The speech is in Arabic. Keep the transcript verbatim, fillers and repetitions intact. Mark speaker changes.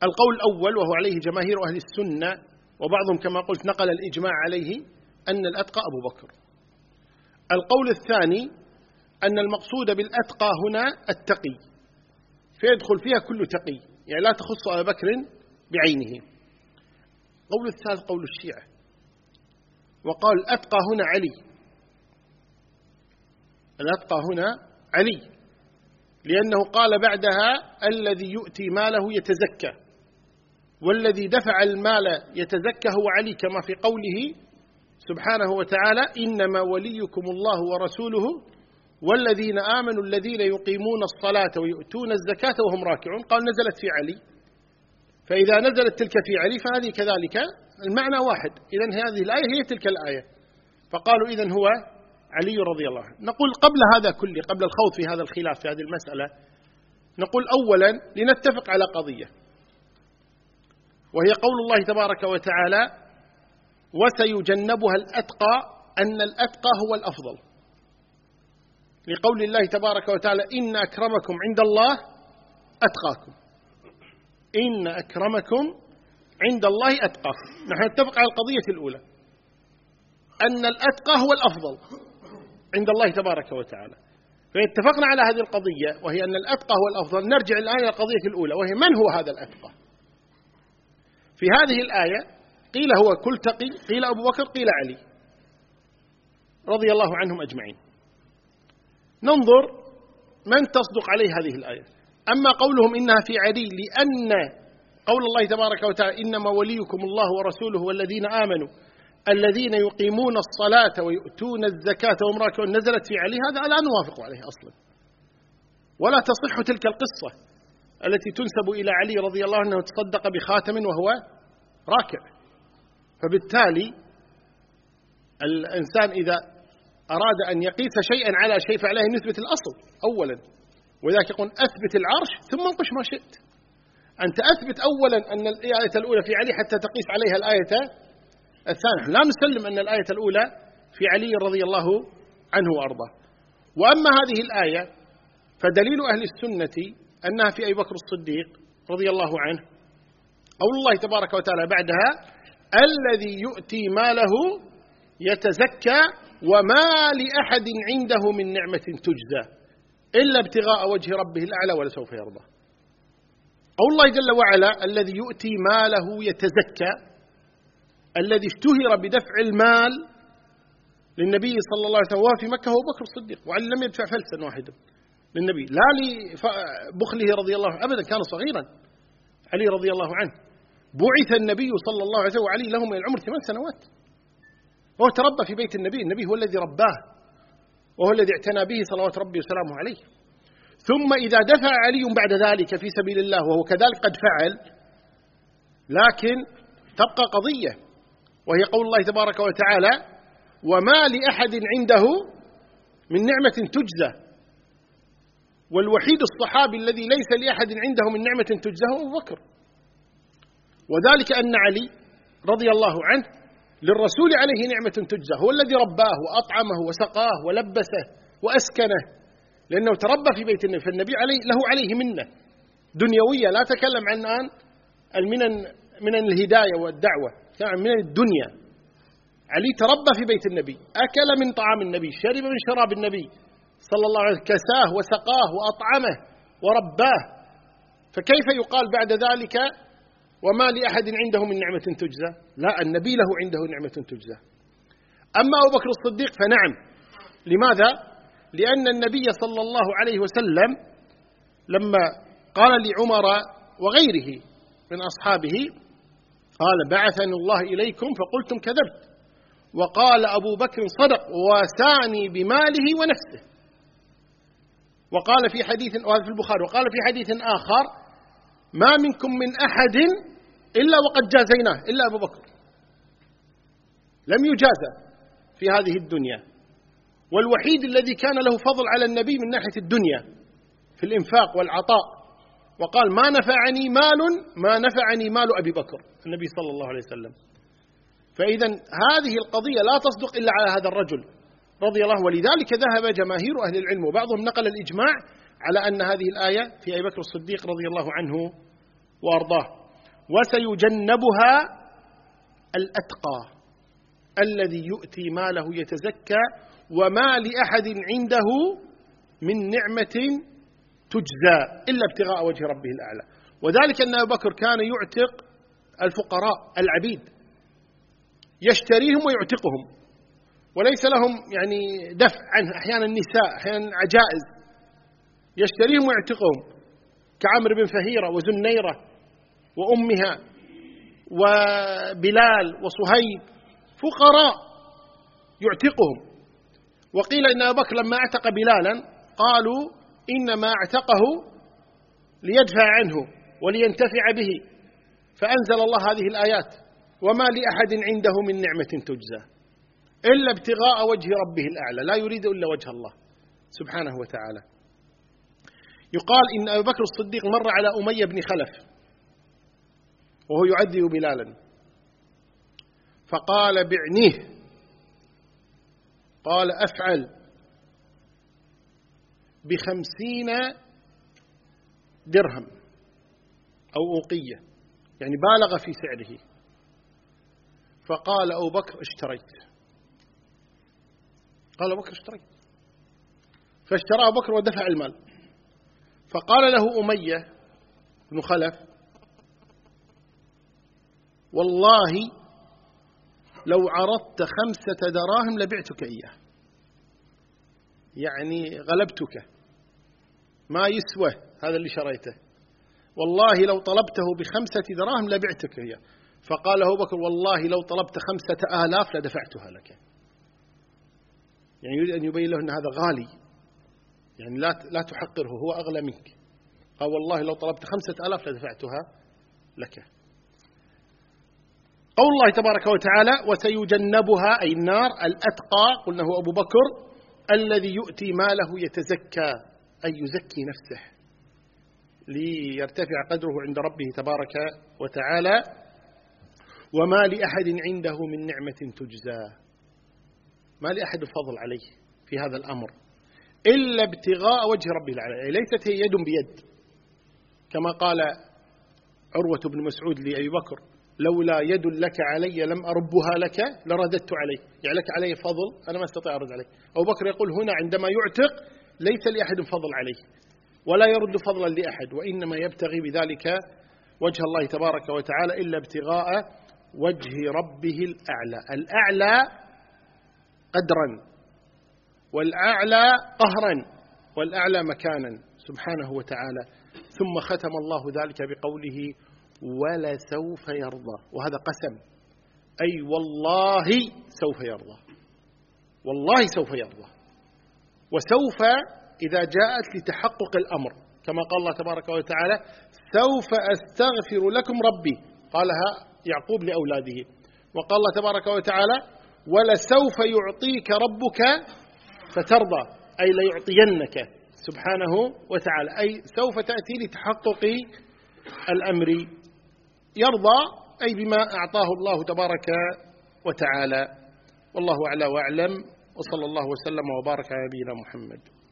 Speaker 1: القول الأول وهو عليه جماهير أهل السنة، وبعضهم كما قلت نقل الإجماع عليه، أن الأتقى أبو بكر. القول الثاني أن المقصود بالأتقى هنا التقي، فيدخل فيها كل تقي، يعني لا تخص أبا بكر بعينه. قول الثالث قول الشيعة، وقال الأتقى هنا علي، الأتقى هنا علي، لأنه قال بعدها الذي يؤتي ماله يتزكى، والذي دفع المال يتزكى هو علي، كما في قوله سبحانه وتعالى إنما وليكم الله ورسوله والذين آمنوا الذين يقيمون الصلاة ويؤتون الزكاة وهم راكعون. قال نزلت في علي، فإذا نزلت تلك في علي فهذه كذلك المعنى واحد، إذن هذه الآية هي تلك الآية، فقالوا إذن هو علي رضي الله عنه. نقول قبل هذا كله، قبل الخوض في هذا الخلاف في هذه المسألة، نقول أولا لنتفق على قضية، وهي قول الله تبارك وتعالى وسيجنبها الأتقى، أن الأتقى هو الأفضل، لقول الله تبارك وتعالى إن أكرمكم عند الله أتقاكم، إن أكرمكم عند الله أتقاكم. نحن نتفق على القضية الأولى أن الأتقى هو الأفضل عند الله تبارك وتعالى، فاتفقنا على هذه القضية وهي أن الأتقى هو الأفضل. نرجع الآن إلى القضية الأولى، وهي من هو هذا الأتقى؟ في هذه الآية قيل هو كل تقي، قيل أبو بكر، قيل علي رضي الله عنهم أجمعين. ننظر من تصدق عليه هذه الآية. أما قولهم إنها في علي لأن قول الله تبارك وتعالى إنما وليكم الله ورسوله والذين آمنوا الذين يقيمون الصلاة ويؤتون الزكاة وهم راكعون نزلت في علي، هذا لا نوافق عليه أصلا، ولا تصح تلك القصة التي تنسب إلى علي رضي الله عنه تصدق بخاتم وهو راكع. فبالتالي الإنسان إذا أراد أن يقيس شيئا على شيء فعليه نثبت الأصل أولا، وذلك يقول أثبت العرش ثم انقش ما شئت. أنت أثبت أولا أن الآية الأولى في علي حتى تقيس عليها الآية الثانية. لا نسلم أن الآية الأولى في علي رضي الله عنه وأرضاه. وأما هذه الآية فدليل أهل السنة أنها في أبي بكر الصديق رضي الله عنه، قول الله تبارك وتعالى بعدها الذي يؤتي ماله يتزكى وما لأحد عنده من نعمة تجزى إلا ابتغاء وجه ربه الأعلى ولسوف يرضى. قول الله جل وعلا الذي يؤتي ماله يتزكى، الذي اشتهر بدفع المال للنبي صلى الله عليه وسلم وهو في مكة هو بكر الصديق، وعلي لم يدفع فلسا واحدا للنبي، لا لبخله رضي الله عنه أبدا، كان صغيرا علي رضي الله عنه. بعث النبي صلى الله عليه وسلم وعلي له من العمر ثمان سنوات، وهو تربى في بيت النبي، النبي هو الذي رباه وهو الذي اعتنى به صلوات ربي وسلامه عليه. ثم إذا دفع علي بعد ذلك في سبيل الله وهو كذلك قد فعل، لكن تبقى قضية وهي قول الله تبارك وتعالى وما لأحد عنده من نعمة تجزى، والوحيد الصحابي الذي ليس لأحد عنده من نعمة تجزى هو أبو بكر، وذلك أن علي رضي الله عنه للرسول عليه نعمة تجزى، هو الذي رباه وأطعمه وسقاه ولبسه وأسكنه، لأنه تربى في بيت النبي، فالنبي عليه له عليه منة دنيوية، لا تكلم عن الآن المنن من الهداية والدعوة، كان من الدنيا. علي تربى في بيت النبي، أكل من طعام النبي، شرب من شراب النبي صلى الله عليه وسلم، كساه وسقاه وأطعمه ورباه، فكيف يقال بعد ذلك وما لأحد عنده من نعمة تجزى؟ لا، النبي له عنده نعمة تجزى. أما أبو بكر الصديق فنعم. لماذا؟ لأن النبي صلى الله عليه وسلم لما قال لعمر وغيره من أصحابه قال بعثني الله إليكم فقلتم كذبت، وقال أبو بكر صدق وواساني بماله ونفسه. وقال في حديث وهذا في البخاري، وقال في حديث آخر ما منكم من أحد إلا وقد جازيناه إلا أبو بكر، لم يجازى في هذه الدنيا، والوحيد الذي كان له فضل على النبي من ناحية الدنيا في الإنفاق والعطاء، وقال ما نفعني مال ما نفعني مال أبي بكر النبي صلى الله عليه وسلم. فإذا هذه القضية لا تصدق إلا على هذا الرجل رضي الله عنه، ولذلك ذهب جماهير أهل العلم وبعضهم نقل الإجماع على أن هذه الآية في أبي بكر الصديق رضي الله عنه وأرضاه. وسيجنبها الأتقى الذي يؤتي ماله يتزكى وما لأحد عنده من نعمة تجزى إلا ابتغاء وجه ربه الأعلى. وذلك أن أبو بكر كان يعتق الفقراء العبيد، يشتريهم ويعتقهم، وليس لهم يعني دفع عنه، أحيانا النساء، أحيانا عجائز، يشتريهم ويعتقهم كعمرو بن فهيرة وزنيرة وأمها وبلال وصهيب، فقراء يعتقهم. وقيل إن أبو بكر لما اعتق بلالا قالوا إنما اعتقه ليدفع عنه ولينتفع به، فأنزل الله هذه الآيات: وما لأحد عنده من نعمة تجزى إلا ابتغاء وجه ربه الأعلى، لا يريد إلا وجه الله سبحانه وتعالى. يقال إن أبو بكر الصديق مر على أمية بن خلف وهو يعذب بلالا، فقال: بعنيه. قال: أفعل بخمسين درهم أو أوقية، يعني بالغ في سعره. فقال أبو بكر: اشتريت. قال أبو بكر: اشتريت. فاشترى أبو بكر ودفع المال. فقال له أمية بن خلف: والله لو عرضت خمسة دراهم لبعتك إياه، يعني غلبتك، ما يسوى هذا اللي شريته، والله لو طلبته بخمسة دراهم لبعتك إياه. فقال أبو بكر: والله لو طلبت خمسة آلاف لدفعتها لك، يعني يريد أن يبين له أن هذا غالي، يعني لا لا تحقره، هو أغلى منك. قال: والله لو طلبت خمسة آلاف لدفعتها لك. قول الله تبارك وتعالى: وسيجنبها أي النار الأتقى، قلنا هو أبو بكر، الذي يؤتي ماله يتزكى، أي يزكي نفسه ليرتفع قدره عند ربه تبارك وتعالى. وما لأحد عنده من نعمة تجزى، ما لأحد فضل عليه في هذا الأمر إلا ابتغاء وجه ربه الأعلى، ليست هي يد بيد، كما قال عروة بن مسعود لأبي بكر: لولا يد لك علي لم أربها لك لرددت عليه، يعني لك علي فضل أنا ما استطيع أرد عليه. أبو بكر يقول هنا عندما يعتق ليس لأحد فضل عليه ولا يرد فضلا لأحد، وإنما يبتغي بذلك وجه الله تبارك وتعالى إلا ابتغاء وجه ربه الأعلى. الأعلى قدرا، والأعلى قهرا، والأعلى مكانا سبحانه وتعالى. ثم ختم الله ذلك بقوله: ولسوف يرضى، وهذا قسم، أي والله سوف يرضى، والله سوف يرضى. وسوف إذا جاءت لتحقق الأمر، كما قال الله تبارك وتعالى: سوف أستغفر لكم ربي، قالها يعقوب لأولاده. وقال الله تبارك وتعالى: ولسوف يعطيك ربك فترضى، أي ليعطينك سبحانه وتعالى، أي سوف تأتي لتحقق الأمر. يرضى أي بما أعطاه الله تبارك وتعالى. والله أعلى وأعلم، وصلى الله وسلم وبارك على نبينا محمد.